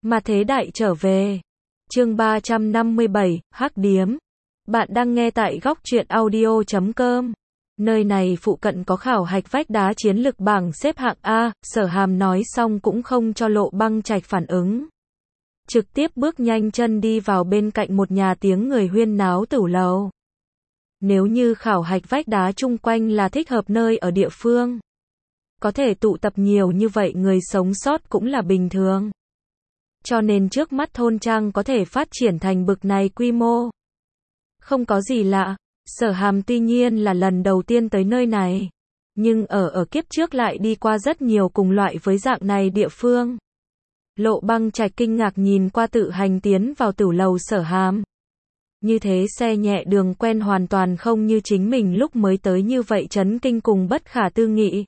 Mà thế đại trở về. Chương 357, Hắc Điếm. Bạn đang nghe tại góc truyện audio.com. Nơi này phụ cận có khảo hạch vách đá chiến lực bảng xếp hạng A, Sở Hàm nói xong cũng không cho Lộ Băng Trạch phản ứng. Trực tiếp bước nhanh chân đi vào bên cạnh một nhà tiếng người huyên náo tửu lầu. Nếu như khảo hạch vách đá chung quanh là thích hợp nơi ở địa phương, có thể tụ tập nhiều như vậy người sống sót cũng là bình thường. Cho nên trước mắt thôn trang có thể phát triển thành bực này quy mô. Không có gì lạ, Sở Hàm tuy nhiên là lần đầu tiên tới nơi này, nhưng ở kiếp trước lại đi qua rất nhiều cùng loại với dạng này địa phương. Lộ Băng Trạch kinh ngạc nhìn qua tự hành tiến vào tửu lầu Sở Hàm. Như thế xe nhẹ đường quen hoàn toàn không như chính mình lúc mới tới như vậy chấn kinh cùng bất khả tư nghị.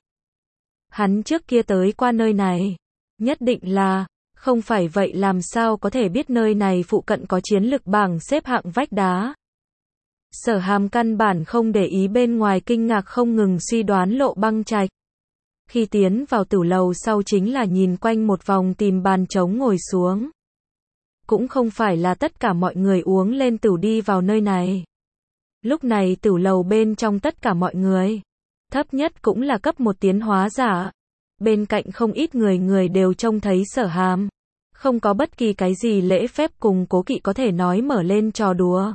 Hắn trước kia tới qua nơi này, nhất định là, không phải vậy làm sao có thể biết nơi này phụ cận có chiến lực bảng xếp hạng vách đá. Sở Hàm căn bản không để ý bên ngoài kinh ngạc không ngừng suy đoán Lộ Băng Trạch. Khi tiến vào tửu lầu sau chính là nhìn quanh một vòng tìm bàn trống ngồi xuống. Cũng không phải là tất cả mọi người uống lên tửu đi vào nơi này. Lúc này tửu lầu bên trong tất cả mọi người, thấp nhất cũng là cấp 1 tiến hóa giả. Bên cạnh không ít người đều trông thấy Sở Hàm. Không có bất kỳ cái gì lễ phép cùng cố kỵ có thể nói mở lên trò đùa.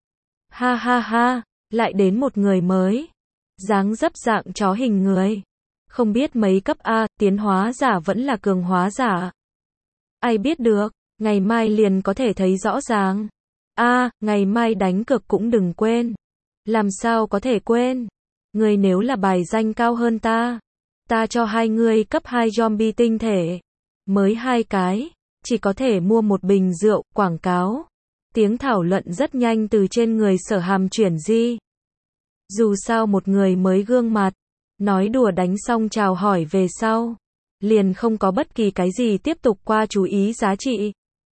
Ha ha ha, lại đến một người mới. Dáng dấp dạng chó hình người. Không biết mấy cấp A, tiến hóa giả vẫn là cường hóa giả. Ai biết được, ngày mai liền có thể thấy rõ ràng. Ngày mai đánh cược cũng đừng quên. Làm sao có thể quên? Người nếu là bài danh cao hơn ta cho hai người cấp 2 zombie tinh thể. Mới 2 cái, chỉ có thể mua một bình rượu, quảng cáo. Tiếng thảo luận rất nhanh từ trên người Sở Hàm chuyển di. Dù sao một người mới gương mặt, nói đùa đánh xong chào hỏi về sau, liền không có bất kỳ cái gì tiếp tục qua chú ý giá trị.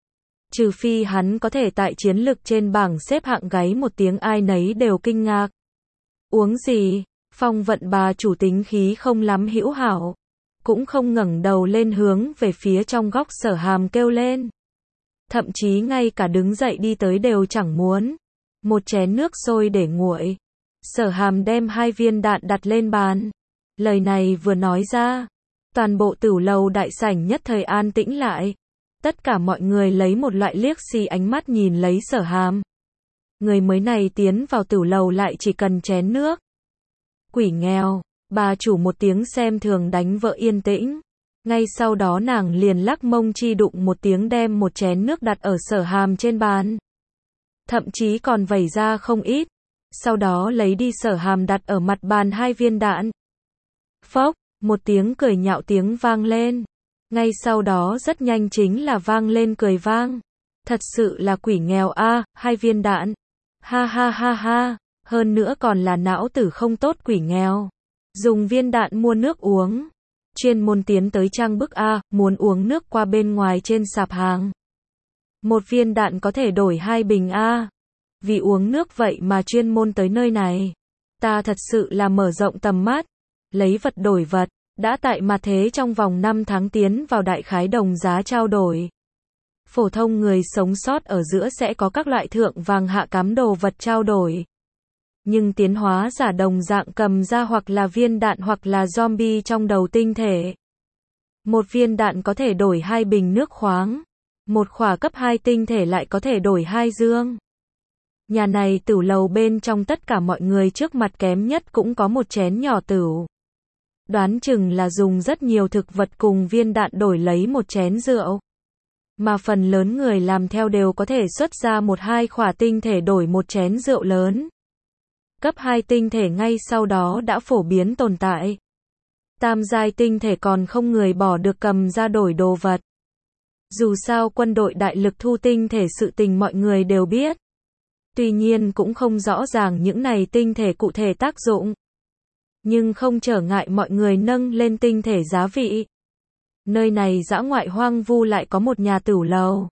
Trừ phi hắn có thể tại chiến lực trên bảng xếp hạng gáy một tiếng ai nấy đều kinh ngạc. Uống gì? Phong Vận bà chủ tính khí không lắm hữu hảo, cũng không ngẩng đầu lên hướng về phía trong góc Sở Hàm kêu lên. Thậm chí ngay cả đứng dậy đi tới đều chẳng muốn. Một chén nước sôi để nguội. Sở Hàm đem 2 viên đạn đặt lên bàn. Lời này vừa nói ra, toàn bộ tửu lầu đại sảnh nhất thời an tĩnh lại. Tất cả mọi người lấy một loại liếc xì ánh mắt nhìn lấy Sở Hàm. Người mới này tiến vào tửu lầu lại chỉ cần chén nước. Quỷ nghèo, bà chủ một tiếng xem thường đánh vợ yên tĩnh. Ngay sau đó nàng liền lắc mông chi đụng một tiếng đem một chén nước đặt ở Sở Hàm trên bàn. Thậm chí còn vẩy ra không ít. Sau đó lấy đi Sở Hàm đặt ở mặt bàn 2 viên đạn. Phốc, một tiếng cười nhạo tiếng vang lên. Ngay sau đó rất nhanh chính là vang lên cười vang. Thật sự là quỷ nghèo 2 viên đạn. Ha ha ha ha, hơn nữa còn là não tử không tốt quỷ nghèo. Dùng viên đạn mua nước uống. Chuyên môn tiến tới trang bức muốn uống nước qua bên ngoài trên sạp hàng. Một viên đạn có thể đổi 2 bình Vì uống nước vậy mà chuyên môn tới nơi này. Ta thật sự là mở rộng tầm mắt. Lấy vật đổi vật. Đã tại mà thế trong vòng 5 tháng tiến vào đại khái đồng giá trao đổi. Phổ thông người sống sót ở giữa sẽ có các loại thượng vàng hạ cám đồ vật trao đổi. Nhưng tiến hóa giả đồng dạng cầm ra hoặc là viên đạn hoặc là zombie trong đầu tinh thể. Một viên đạn có thể đổi 2 bình nước khoáng. Một khỏa cấp 2 tinh thể lại có thể đổi 2 dương. Nhà này tửu lầu bên trong tất cả mọi người trước mặt kém nhất cũng có một chén nhỏ tửu. Đoán chừng là dùng rất nhiều thực vật cùng viên đạn đổi lấy một chén rượu. Mà phần lớn người làm theo đều có thể xuất ra 1-2 khỏa tinh thể đổi một chén rượu lớn. Cấp 2 tinh thể ngay sau đó đã phổ biến tồn tại. Tam giai tinh thể còn không người bỏ được cầm ra đổi đồ vật. Dù sao quân đội đại lực thu tinh thể sự tình mọi người đều biết. Tuy nhiên cũng không rõ ràng những này tinh thể cụ thể tác dụng. Nhưng không trở ngại mọi người nâng lên tinh thể giá vị. Nơi này dã ngoại hoang vu lại có một nhà tửu lầu.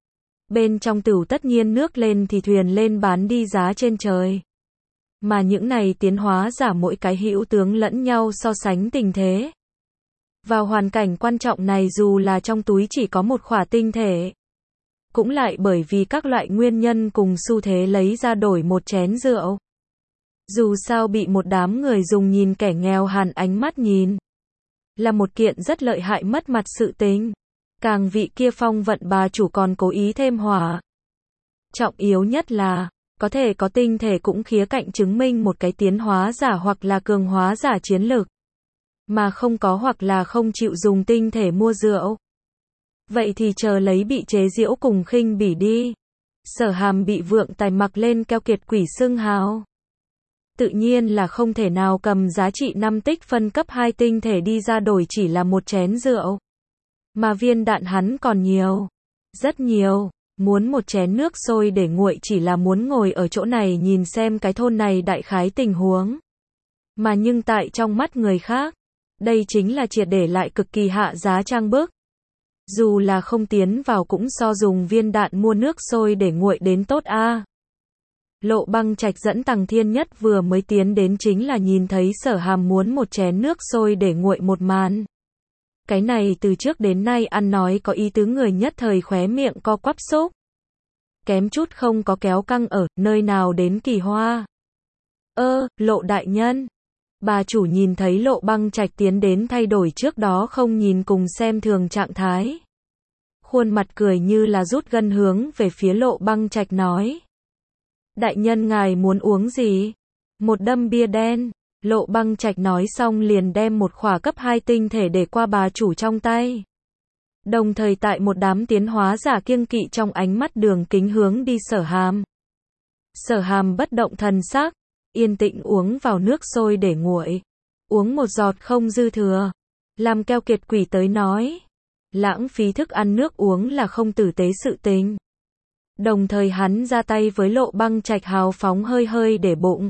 Bên trong tửu tất nhiên nước lên thì thuyền lên bán đi giá trên trời. Mà những này tiến hóa giả mỗi cái hữu tướng lẫn nhau so sánh tình thế. Vào hoàn cảnh quan trọng này dù là trong túi chỉ có một khỏa tinh thể, cũng lại bởi vì các loại nguyên nhân cùng xu thế lấy ra đổi một chén rượu. Dù sao bị một đám người dùng nhìn kẻ nghèo hàn ánh mắt nhìn, là một kiện rất lợi hại mất mặt sự tình. Càng vị kia phong vận bà chủ còn cố ý thêm hỏa. Trọng yếu nhất là, có thể có tinh thể cũng khía cạnh chứng minh một cái tiến hóa giả hoặc là cường hóa giả chiến lược. Mà không có hoặc là không chịu dùng tinh thể mua rượu. Vậy thì chờ lấy bị chế giễu cùng khinh bỉ đi. Sở Hàm bị Vượng Tài mặc lên keo kiệt quỷ xưng hào. Tự nhiên là không thể nào cầm giá trị 5 tích phân cấp 2 tinh thể đi ra đổi chỉ là một chén rượu. Mà viên đạn hắn còn nhiều. Rất nhiều. Muốn một chén nước sôi để nguội chỉ là muốn ngồi ở chỗ này nhìn xem cái thôn này đại khái tình huống. Mà nhưng tại trong mắt người khác, đây chính là triệt để lại cực kỳ hạ giá trang bức. Dù là không tiến vào cũng so dùng viên đạn mua nước sôi để nguội đến tốt a. Lộ Băng Trạch dẫn Tằng Thiên Nhất vừa mới tiến đến chính là nhìn thấy Sở Hàm muốn một chén nước sôi để nguội một màn. Cái này từ trước đến nay ăn nói có ý tứ người nhất thời khóe miệng co quắp xúc. Kém chút không có kéo căng ở, nơi nào đến kỳ hoa. Lộ đại nhân. Bà chủ nhìn thấy Lộ Băng Trạch tiến đến thay đổi trước đó không nhìn cùng xem thường trạng thái. Khuôn mặt cười như là rút gân hướng về phía Lộ Băng Trạch nói. Đại nhân ngài muốn uống gì? Một đâm bia đen. Lộ Băng Trạch nói xong liền đem một khỏa cấp 2 tinh thể để qua bà chủ trong tay. Đồng thời tại một đám tiến hóa giả kiêng kỵ trong ánh mắt đường kính hướng đi Sở Hàm. Sở Hàm bất động thần sắc, yên tĩnh uống vào nước sôi để nguội. Uống một giọt không dư thừa. Làm keo kiệt quỷ tới nói. Lãng phí thức ăn nước uống là không tử tế sự tình. Đồng thời hắn ra tay với Lộ Băng Trạch hào phóng hơi hơi để bụng.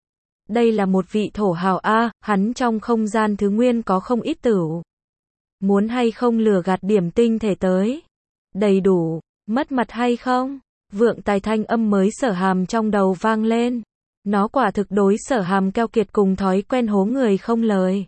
Đây là một vị thổ hào a, hắn trong không gian thứ nguyên có không ít tửu. Muốn hay không lừa gạt điểm tinh thể tới? Đầy đủ, mất mặt hay không? Vượng Tài thanh âm mới Sở Hàm trong đầu vang lên. Nó quả thực đối Sở Hàm keo kiệt cùng thói quen hố người không lời.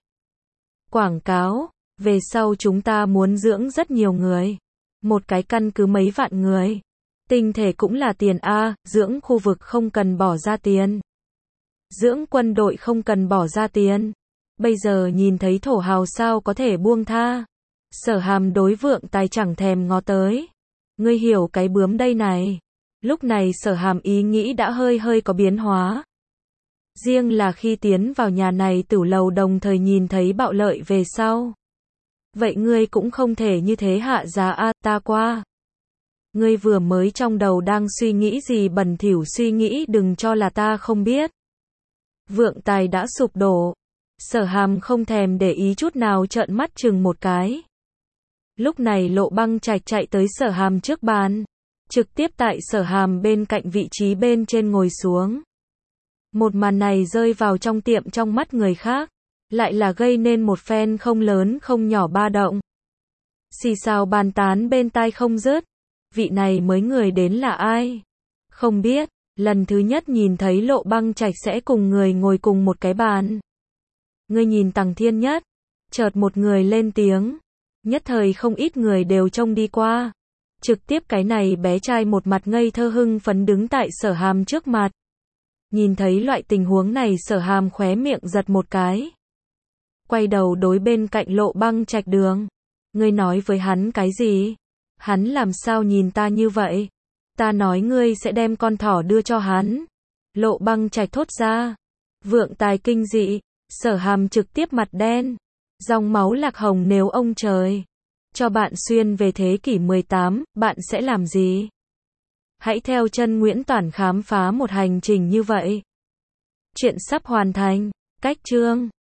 Quảng cáo, về sau chúng ta muốn dưỡng rất nhiều người. Một cái căn cứ mấy vạn người. Tinh thể cũng là tiền a, dưỡng khu vực không cần bỏ ra tiền. Dưỡng quân đội không cần bỏ ra tiền. Bây giờ nhìn thấy thổ hào sao có thể buông tha. Sở Hàm đối Vượng Tài chẳng thèm ngó tới. Ngươi hiểu cái bướm đây này. Lúc này Sở Hàm ý nghĩ đã hơi có biến hóa. Riêng là khi tiến vào nhà này tửu lầu đồng thời nhìn thấy bạo lợi về sau. Vậy ngươi cũng không thể như thế hạ giá a, ta qua. Ngươi vừa mới trong đầu đang suy nghĩ gì bẩn thỉu suy nghĩ đừng cho là ta không biết. Vượng Tài đã sụp đổ. Sở Hàm không thèm để ý chút nào trợn mắt chừng một cái. Lúc này Lộ Băng Trạch chạy tới Sở Hàm trước bàn. Trực tiếp tại Sở Hàm bên cạnh vị trí bên trên ngồi xuống. Một màn này rơi vào trong tiệm trong mắt người khác. Lại là gây nên một phen không lớn không nhỏ ba động. Xì xào bàn tán bên tai không dứt. Vị này mới người đến là ai? Không biết. Lần thứ nhất nhìn thấy Lộ Băng Trạch sẽ cùng người ngồi cùng một cái bàn. Ngươi nhìn Tằng Thiên Nhất. Chợt một người lên tiếng. Nhất thời không ít người đều trông đi qua. Trực tiếp cái này bé trai một mặt ngây thơ hưng phấn đứng tại Sở Hàm trước mặt. Nhìn thấy loại tình huống này Sở Hàm khóe miệng giật một cái. Quay đầu đối bên cạnh Lộ Băng Trạch đường. Ngươi nói với hắn cái gì? Hắn làm sao nhìn ta như vậy? Ta nói ngươi sẽ đem con thỏ đưa cho hắn. Lộ Băng Trạch thốt ra. Vượng Tài kinh dị. Sở Hàm trực tiếp mặt đen. Dòng máu lạc hồng nếu ông trời cho bạn xuyên về thế kỷ 18, bạn sẽ làm gì? Hãy theo chân Nguyễn Toản khám phá một hành trình như vậy. Chuyện sắp hoàn thành. Cách chương